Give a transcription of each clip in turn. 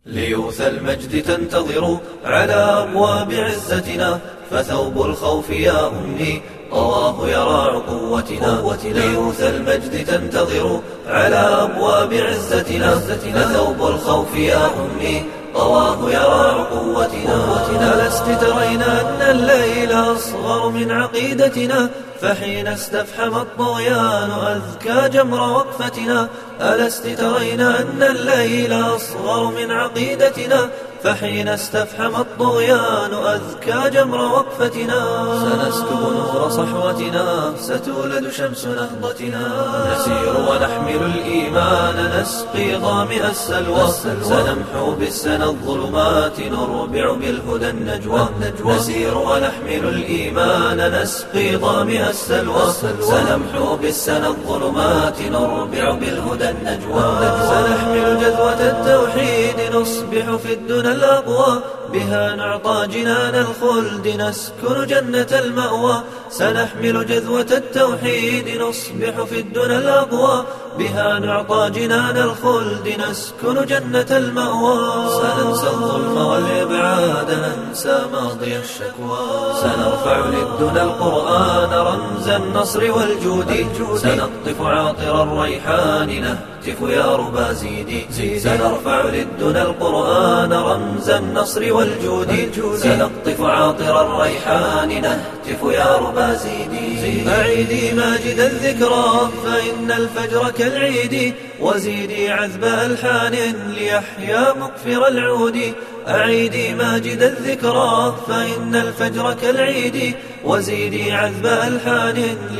ليوث المجد تنتظر على أبواب عزتنا، فثوب الخوف يا أمي طواه يراع قوتنا. ليوث المجد تنتظر على أبواب عزتنا، فثوب الخوف يا أمي طواه يراع قوتنا. ألست ترين أن الليل أصغر من عقيدتنا، فحين استفحم الطغيان أذكى جمر وقفتنا. ألست ترين أن الليل أصغر من عقيدتنا، فحين استفحم الطغيان أذكى جمر وقفتنا. سنسكب نور صحوتنا، ستولد شمس نهضتنا، نسير ونحمل الإيمان، نسقي ظامئ السلوى. سنمحو بالسنى الظلمات، نربع بالهدى النجوى. نسير ونحمل الإيمان، نسقي ظامئ السلوى. سنمحو بالسنى الظلمات، نربع بالهدى النجوى. سنحمل جذوة التوحيد، نصبح في الدنى الأقوى، بها نعطى جنان الخلد، نسكن جنة المأوى. سنحمل جذوة التوحيد، نصبح في الدنى الأقوى، بها نعطى جنان الخلد، نسكن جنة المأوى. سننسى الظلم والإبعاد، ننسى ماضي الشكوى. سنرفع للدنى القرآن، رمز النصر والجود. سنقطف عاطر الريحان، نهتف يا ربا زيدي. سنرفع للدنى القرآن، رمز النصر والجود. سنقطف عاطر الريحان، نهتف يا ربا زيدي. أعيدي ماجد الذكرى، فإن الفجر كالعيد، وزيدي عذب ألحان ليحيا مقفر العود. أعيدي ماجد الذكرى، فإن الفجر كالعيد، وزيدي عذب ألحان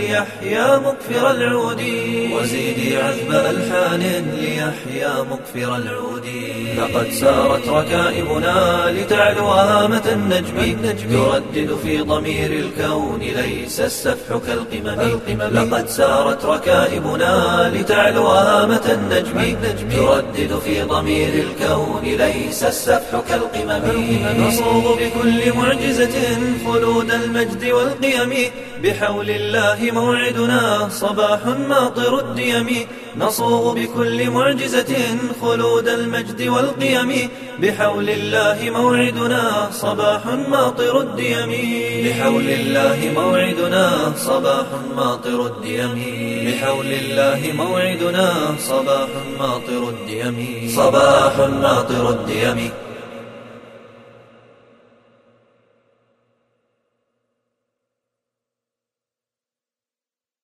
ليحيا مقفر العود. وزيدي عذب ألحان ليحيا مقفر العود. لقد سارت ركائبنا لتعلو هامة النجم، تردد في ضمير الكون ليس السفح كالقمم. لقد سارت ركائبنا لتعلو هامة النجم، تردد في ضمير الكون ليس السفح كالقمم. نصوغ بكل معجزة خلود المجد والقيم، بحول الله موعدنا صباح ماطر الديم. نصوغ بكل معجزة خلود المجد والقيم، بحول الله موعدنا صباح ماطر الديم. بحول الله موعدنا صباح ماطر الديم. بحول الله موعدنا صباح ماطر الديم. صباح ماطر الديم.